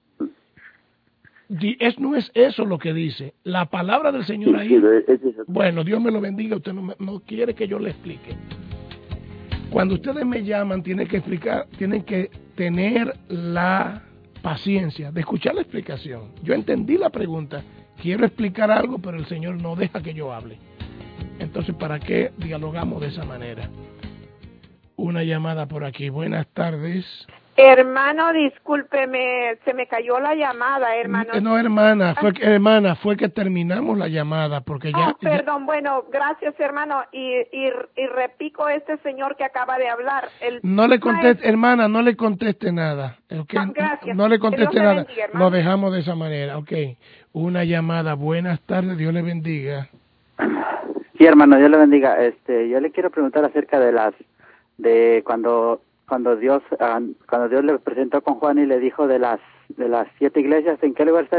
No es eso lo que dice. La palabra del Señor ahí. Bueno, Dios me lo bendiga. Usted no quiere que yo le explique. Cuando ustedes me llaman, tienen que tener la paciencia de escuchar la explicación. Yo entendí la pregunta. Quiero explicar algo, pero el Señor no deja que yo hable. Entonces, ¿para qué dialogamos de esa manera? Una llamada por aquí. Buenas tardes. Hermano, discúlpeme, se me cayó la llamada, hermano. No, fue que terminamos la llamada, porque ya... Perdón, bueno, gracias, hermano, y repico este señor que acaba de hablar. No le conteste, hermana, no le conteste nada. Okay. Gracias. No le conteste nada. Bendiga, lo dejamos de esa manera, ok. Una llamada, buenas tardes, Dios le bendiga. Sí, hermano, Dios le bendiga. Yo le quiero preguntar acerca de cuando Dios le presentó con Juan y le dijo de las 7 iglesias, ¿en qué lugar están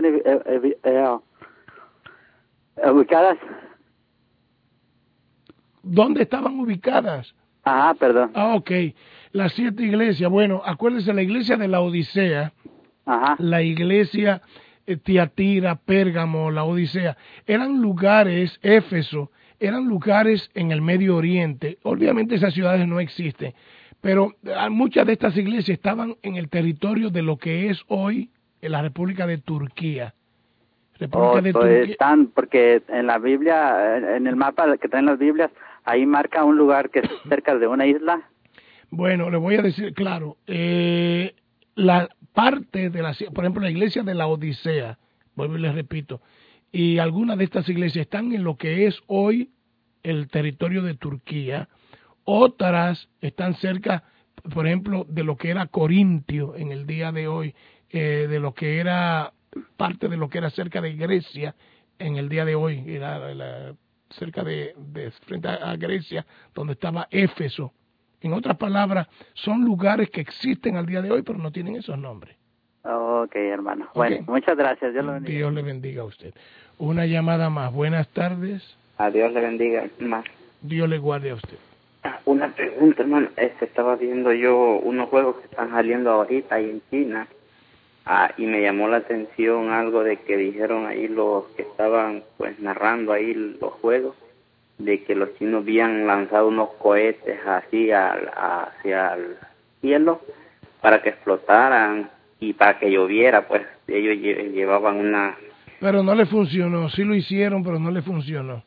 ubicadas? ¿Dónde estaban ubicadas? Perdón. Ok. Las 7 iglesias. Bueno, acuérdese, la iglesia de la Odisea, la iglesia Tiatira, Pérgamo, la Odisea, eran lugares, Éfeso, eran lugares en el Medio Oriente. Obviamente esas ciudades no existen, pero muchas de estas iglesias estaban en el territorio de lo que es hoy en la República de Turquía. Están, porque en la Biblia, en el mapa que traen las Biblias, ahí marca un lugar que es cerca de una isla. Bueno, le voy a decir, claro, la parte de por ejemplo, la iglesia de la Odisea, vuelvo y les repito, y algunas de estas iglesias están en lo que es hoy el territorio de Turquía. Otras están cerca, por ejemplo, de lo que era Corintio en el día de hoy, de lo que era parte de lo que era cerca de Grecia en el día de hoy, era cerca de frente a Grecia, donde estaba Éfeso. En otras palabras, son lugares que existen al día de hoy, pero no tienen esos nombres. Ok, hermano. Bueno, muchas gracias. Dios le bendiga. Dios le bendiga a usted. Una llamada más. Buenas tardes. A Dios le bendiga más. Dios le guarde a usted. Una pregunta, hermano. Estaba viendo yo unos juegos que están saliendo ahorita ahí en China. Y me llamó la atención algo de que dijeron ahí los que estaban pues narrando ahí los juegos, de que los chinos habían lanzado unos cohetes así hacia el cielo para que explotaran y para que lloviera, pues ellos llevaban una... Pero no le funcionó, sí lo hicieron, pero no le funcionó.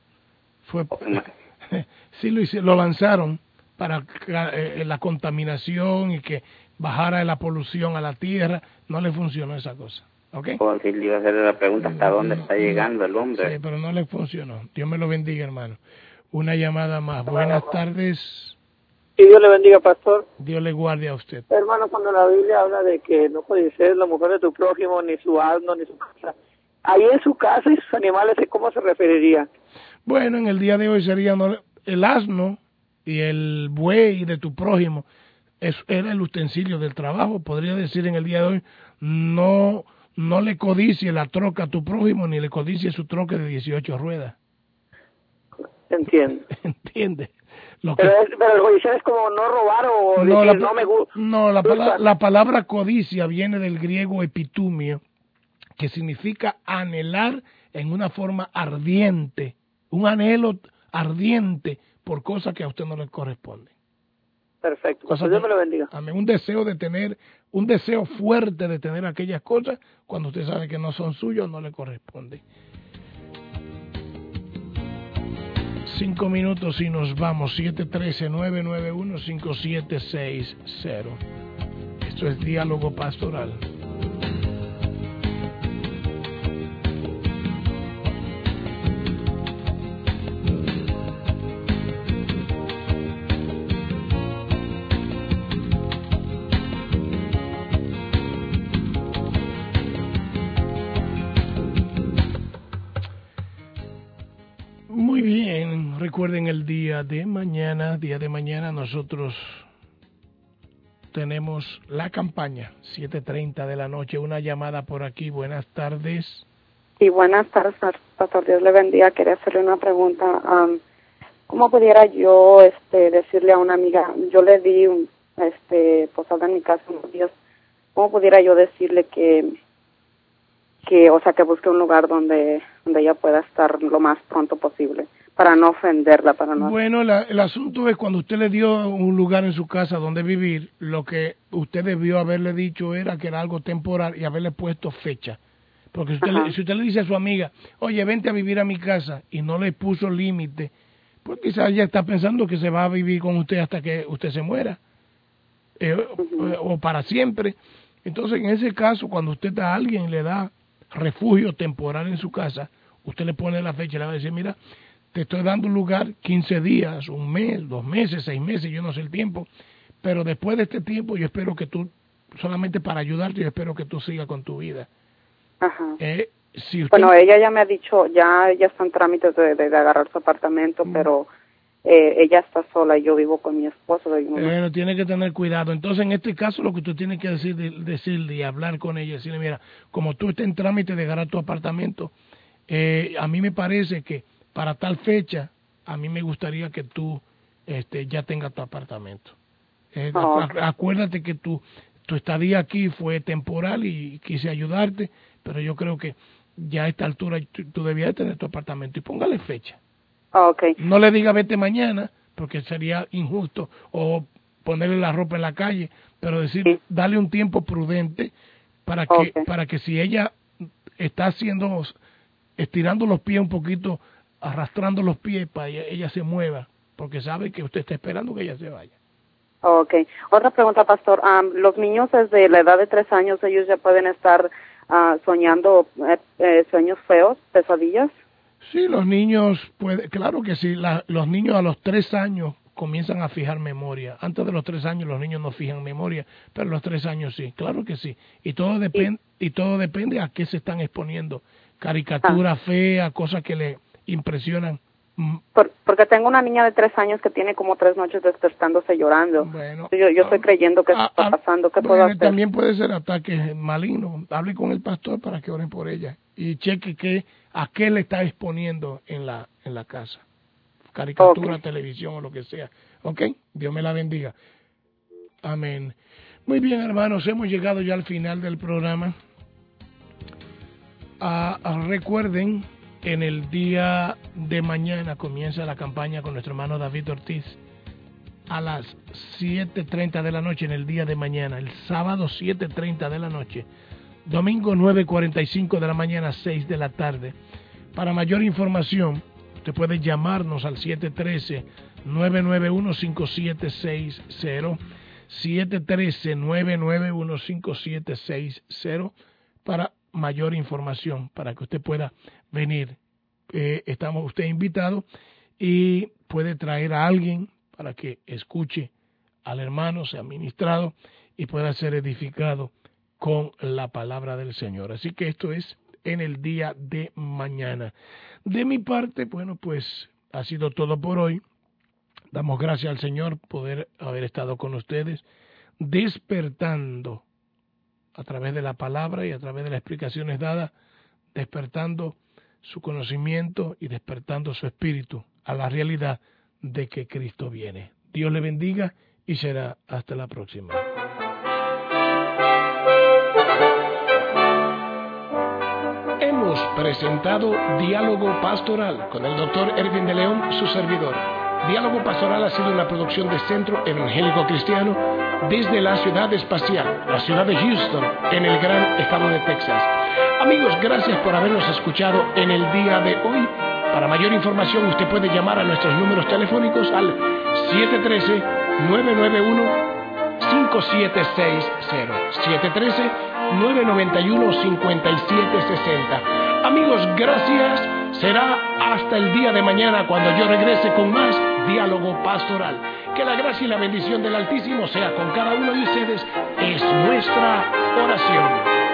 Sí lo hicieron, lo lanzaron para la contaminación y que bajara la polución a la tierra, no le funcionó esa cosa. ¿Ok? Sí, le iba a hacer la pregunta, ¿hasta dónde está llegando el hombre? Sí, pero no le funcionó. Dios me lo bendiga, hermano. Una llamada más. Buenas tardes. Sí, Dios le bendiga, pastor. Dios le guarde a usted. Hermano, cuando la Biblia habla de que no puede ser la mujer de tu prójimo, ni su asno, ni su casa, ahí en su casa y sus animales, ¿cómo se referiría? Bueno, en el día de hoy sería el asno y el buey de tu prójimo. Eso era el utensilio del trabajo. Podría decir en el día de hoy, no le codicie la troca a tu prójimo, ni le codicie su troca de 18 ruedas. Entiendo. ¿Entiende? Pero el codiciar es como no robar o no, decir no me gusta. No, la palabra codicia viene del griego epitumio, que significa anhelar en una forma ardiente, un anhelo ardiente por cosas que a usted no le corresponden. Perfecto, pues Dios me lo bendiga. Amén. Un deseo fuerte de tener aquellas cosas cuando usted sabe que no son suyas, no le corresponden. 5 minutos y nos vamos. 713-991-5760. Esto es Diálogo Pastoral. Muy bien, recuerden el día de mañana nosotros tenemos la campaña, 7:30 de la noche, una llamada por aquí. Buenas tardes. Sí, buenas tardes, pastor, Dios le bendiga. Quería hacerle una pregunta. ¿Cómo pudiera yo decirle a una amiga, yo le di posada en mi casa unos días, cómo pudiera yo decirle que busque un lugar donde ella pueda estar lo más pronto posible, para no ofenderla, para no... Bueno, el asunto es cuando usted le dio un lugar en su casa donde vivir, lo que usted debió haberle dicho era que era algo temporal y haberle puesto fecha. Porque si usted le dice a su amiga, oye, vente a vivir a mi casa, y no le puso límite, pues quizás ella está pensando que se va a vivir con usted hasta que usted se muera, o para siempre. Entonces, en ese caso, cuando usted a alguien le da refugio temporal en su casa, usted le pone la fecha y le va a decir, mira, te estoy dando un lugar 15 días, un mes, 2 meses, 6 meses, yo no sé el tiempo, pero después de este tiempo yo espero que tú, solamente para ayudarte, yo espero que tú sigas con tu vida. Ajá. Si usted... Bueno, ella ya me ha dicho, ya está en trámites de agarrar su apartamento, pero ella está sola y yo vivo con mi esposo. Bueno, tiene que tener cuidado. Entonces, en este caso, lo que usted tiene que decirle y hablar con ella, decirle, mira, como tú estás en trámite de agarrar tu apartamento, a mí me parece que para tal fecha, a mí me gustaría que tú ya tengas tu apartamento. Okay. Acuérdate que tu estadía aquí fue temporal y quise ayudarte, pero yo creo que ya a esta altura tú debías tener tu apartamento, y póngale fecha. Okay. No le diga vete mañana, porque sería injusto, o ponerle la ropa en la calle, pero decir, dale un tiempo prudente para que si ella está estirando los pies un poquito, arrastrando los pies para que ella se mueva, porque sabe que usted está esperando que ella se vaya. Okay. Otra pregunta, pastor. Los niños desde la edad de 3 años, ellos ya pueden estar soñando sueños feos, pesadillas. Sí, los niños claro que sí. Los niños a los 3 años comienzan a fijar memoria. Antes de los 3 años los niños no fijan memoria, pero a los 3 años sí, claro que sí. Y todo depende a qué se están exponiendo. Caricaturas feas, cosas que le impresionan. Porque tengo una niña de 3 años que tiene como 3 noches despertándose llorando. Bueno, yo estoy creyendo que está pasando. ¿Qué puedo hacer? También puede ser ataques malignos. Hable con el pastor para que oren por ella y cheque a qué le está exponiendo en la casa. Caricatura, televisión o lo que sea. ¿Ok? Dios me la bendiga. Amén. Muy bien, hermanos, hemos llegado ya al final del programa. Recuerden, en el día de mañana comienza la campaña con nuestro hermano David Ortiz a las 7:30 de la noche, en el día de mañana, el sábado 7:30 de la noche, domingo 9:45 de la mañana, 6 de la tarde. Para mayor información, usted puede llamarnos al 713-991-5760, 713-991-5760 para mayor información, para que usted pueda venir. Estamos usted invitado y puede traer a alguien para que escuche al hermano, sea ministrado y pueda ser edificado con la palabra del Señor. Así que esto es en el día de mañana. De mi parte, bueno, pues ha sido todo por hoy. Damos gracias al Señor por poder haber estado con ustedes, despertando a través de la palabra y a través de las explicaciones dadas, despertando su conocimiento y despertando su espíritu a la realidad de que Cristo viene. Dios le bendiga y será hasta la próxima. Hemos presentado Diálogo Pastoral con el Dr. Erwin de León, su servidor. Diálogo Pastoral ha sido una producción de Centro Evangélico Cristiano desde la ciudad espacial, la ciudad de Houston, en el gran estado de Texas. Amigos, gracias por habernos escuchado en el día de hoy. Para mayor información usted puede llamar a nuestros números telefónicos al 713-991-5760, 713-991-5760. Amigos, gracias. Será hasta el día de mañana cuando yo regrese con más Diálogo Pastoral. Que la gracia y la bendición del Altísimo sea con cada uno de ustedes. Es nuestra oración.